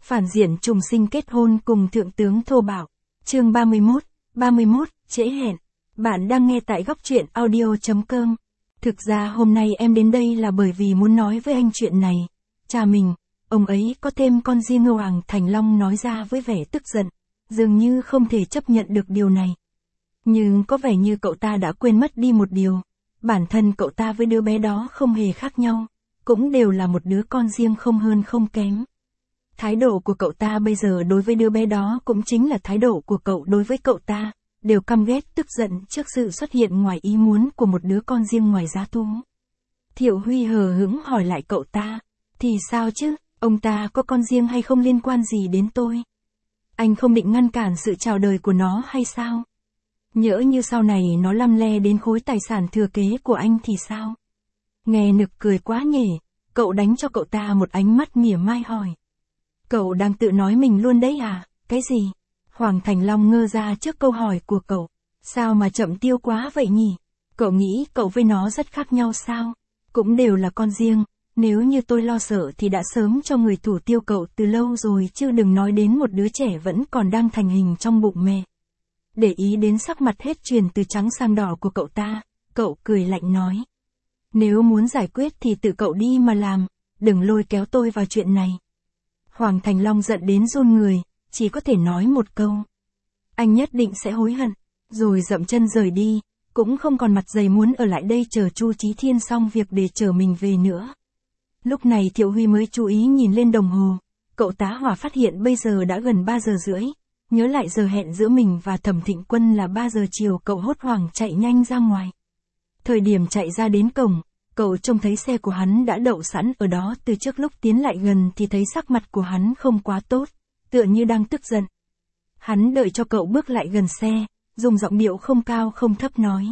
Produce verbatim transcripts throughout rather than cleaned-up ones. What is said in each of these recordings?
Phản diện trùng sinh kết hôn cùng thượng tướng thô bạo. Chương ba mươi mốt, ba mươi mốt, trễ hẹn. Bạn đang nghe tại góc truyện audio chấm com. Thực ra hôm nay em đến đây là bởi vì muốn nói với anh chuyện này. Cha mình, ông ấy có thêm con riêng. Hoàng Thành Long nói ra với vẻ tức giận, dường như không thể chấp nhận được điều này. Nhưng có vẻ như cậu ta đã quên mất đi một điều. Bản thân cậu ta với đứa bé đó không hề khác nhau, cũng đều là một đứa con riêng không hơn không kém. Thái độ của cậu ta bây giờ đối với đứa bé đó cũng chính là thái độ của cậu đối với cậu ta, đều căm ghét tức giận trước sự xuất hiện ngoài ý muốn của một đứa con riêng ngoài giá thú. Thiệu Huy hờ hững hỏi lại cậu ta, thì sao chứ, ông ta có con riêng hay không liên quan gì đến tôi? Anh không định ngăn cản sự chào đời của nó hay sao? Nhỡ như sau này nó lăm le đến khối tài sản thừa kế của anh thì sao? Nghe nực cười quá nhỉ, cậu đánh cho cậu ta một ánh mắt mỉa mai hỏi. Cậu đang tự nói mình luôn đấy à, cái gì? Hoàng Thành Long ngơ ra trước câu hỏi của cậu. Sao mà chậm tiêu quá vậy nhỉ? Cậu nghĩ cậu với nó rất khác nhau sao? Cũng đều là con riêng, nếu như tôi lo sợ thì đã sớm cho người thủ tiêu cậu từ lâu rồi chứ đừng nói đến một đứa trẻ vẫn còn đang thành hình trong bụng mẹ. Để ý đến sắc mặt hết chuyển từ trắng sang đỏ của cậu ta, cậu cười lạnh nói. Nếu muốn giải quyết thì tự cậu đi mà làm, đừng lôi kéo tôi vào chuyện này. Hoàng Thành Long giận đến run người, chỉ có thể nói một câu. Anh nhất định sẽ hối hận, rồi dậm chân rời đi, cũng không còn mặt dày muốn ở lại đây chờ Chu Chí Thiên xong việc để chở mình về nữa. Lúc này Thiệu Huy mới chú ý nhìn lên đồng hồ, cậu tá hỏa phát hiện bây giờ đã gần ba giờ rưỡi, nhớ lại giờ hẹn giữa mình và Thẩm Thịnh Quân là ba giờ chiều, cậu hốt hoảng chạy nhanh ra ngoài. Thời điểm chạy ra đến cổng, cậu trông thấy xe của hắn đã đậu sẵn ở đó. Từ trước lúc tiến lại gần thì thấy sắc mặt của hắn không quá tốt, tựa như đang tức giận. Hắn đợi cho cậu bước lại gần xe, dùng giọng điệu không cao không thấp nói.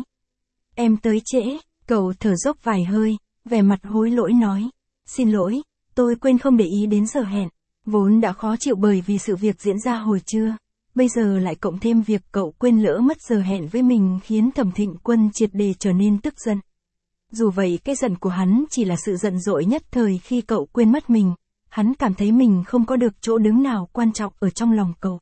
Em tới trễ, cậu thở dốc vài hơi, vẻ mặt hối lỗi nói. Xin lỗi, tôi quên không để ý đến giờ hẹn, vốn đã khó chịu bởi vì sự việc diễn ra hồi trưa. Bây giờ lại cộng thêm việc cậu quên lỡ mất giờ hẹn với mình khiến Thẩm Thịnh Quân triệt để trở nên tức giận. Dù vậy cái giận của hắn chỉ là sự giận dỗi nhất thời khi cậu quên mất mình, hắn cảm thấy mình không có được chỗ đứng nào quan trọng ở trong lòng cậu.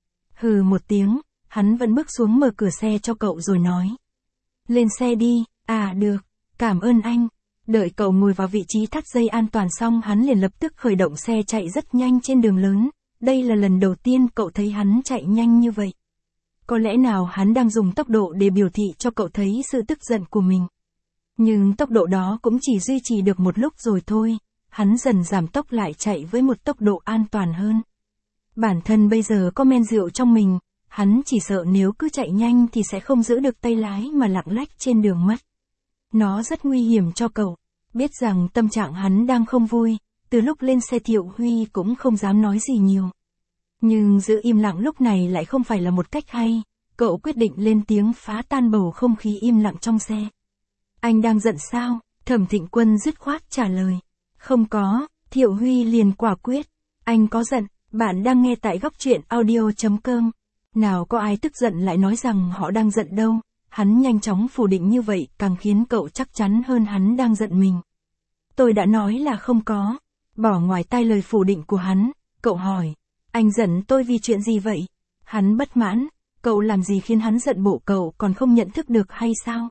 Hừ một tiếng, hắn vẫn bước xuống mở cửa xe cho cậu rồi nói. Lên xe đi, à được, cảm ơn anh. Đợi cậu ngồi vào vị trí thắt dây an toàn xong hắn liền lập tức khởi động xe chạy rất nhanh trên đường lớn. Đây là lần đầu tiên cậu thấy hắn chạy nhanh như vậy. Có lẽ nào hắn đang dùng tốc độ để biểu thị cho cậu thấy sự tức giận của mình. Nhưng tốc độ đó cũng chỉ duy trì được một lúc rồi thôi, hắn dần giảm tốc lại chạy với một tốc độ an toàn hơn. Bản thân bây giờ có men rượu trong mình, hắn chỉ sợ nếu cứ chạy nhanh thì sẽ không giữ được tay lái mà lạng lách trên đường mất. Nó rất nguy hiểm cho cậu, biết rằng tâm trạng hắn đang không vui, từ lúc lên xe Thiệu Huy cũng không dám nói gì nhiều. Nhưng giữ im lặng lúc này lại không phải là một cách hay, cậu quyết định lên tiếng phá tan bầu không khí im lặng trong xe. Anh đang giận sao? Thẩm Thịnh Quân dứt khoát trả lời. Không có, Thiệu Huy liền quả quyết. Anh có giận, bạn đang nghe tại góc truyện audio chấm com. Nào có ai tức giận lại nói rằng họ đang giận đâu, hắn nhanh chóng phủ định như vậy càng khiến cậu chắc chắn hơn hắn đang giận mình. Tôi đã nói là không có. Bỏ ngoài tai lời phủ định của hắn, cậu hỏi. Anh giận tôi vì chuyện gì vậy? Hắn bất mãn, cậu làm gì khiến hắn giận bộ cậu còn không nhận thức được hay sao?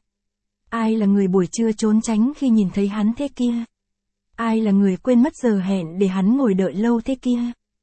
Ai là người buổi trưa trốn tránh khi nhìn thấy hắn thế kia? Ai là người quên mất giờ hẹn để hắn ngồi đợi lâu thế kia?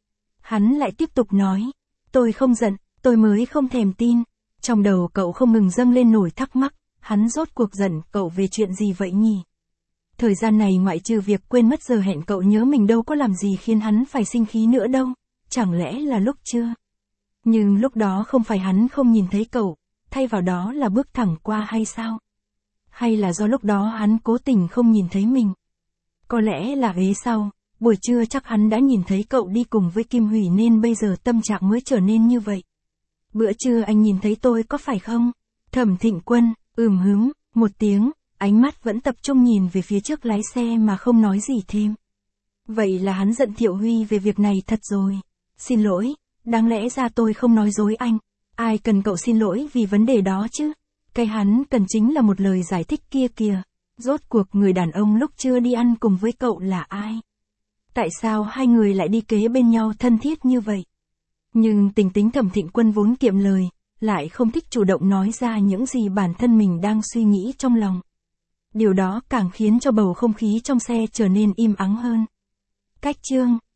Hắn lại tiếp tục nói, tôi không giận, tôi mới không thèm tin. Trong đầu cậu không ngừng dâng lên nổi thắc mắc, hắn rốt cuộc giận cậu về chuyện gì vậy nhỉ? Thời gian này ngoại trừ việc quên mất giờ hẹn cậu nhớ mình đâu có làm gì khiến hắn phải sinh khí nữa đâu, chẳng lẽ là lúc chưa? Nhưng lúc đó không phải hắn không nhìn thấy cậu, thay vào đó là bước thẳng qua hay sao? Hay là do lúc đó hắn cố tình không nhìn thấy mình? Có lẽ là ghế sau, buổi trưa chắc hắn đã nhìn thấy cậu đi cùng với Kim Hủy nên bây giờ tâm trạng mới trở nên như vậy. Bữa trưa anh nhìn thấy tôi có phải không? Thẩm Thịnh Quân, ừm hứm, một tiếng, ánh mắt vẫn tập trung nhìn về phía trước lái xe mà không nói gì thêm. Vậy là hắn giận Thiệu Huy về việc này thật rồi. Xin lỗi, đáng lẽ ra tôi không nói dối anh. Ai cần cậu xin lỗi vì vấn đề đó chứ? Cái hắn cần chính là một lời giải thích kia kìa. Rốt cuộc người đàn ông lúc chưa đi ăn cùng với cậu là ai? Tại sao hai người lại đi kế bên nhau thân thiết như vậy? Nhưng tính tính Thẩm Thịnh Quân vốn kiệm lời, lại không thích chủ động nói ra những gì bản thân mình đang suy nghĩ trong lòng. Điều đó càng khiến cho bầu không khí trong xe trở nên im ắng hơn. Cách chương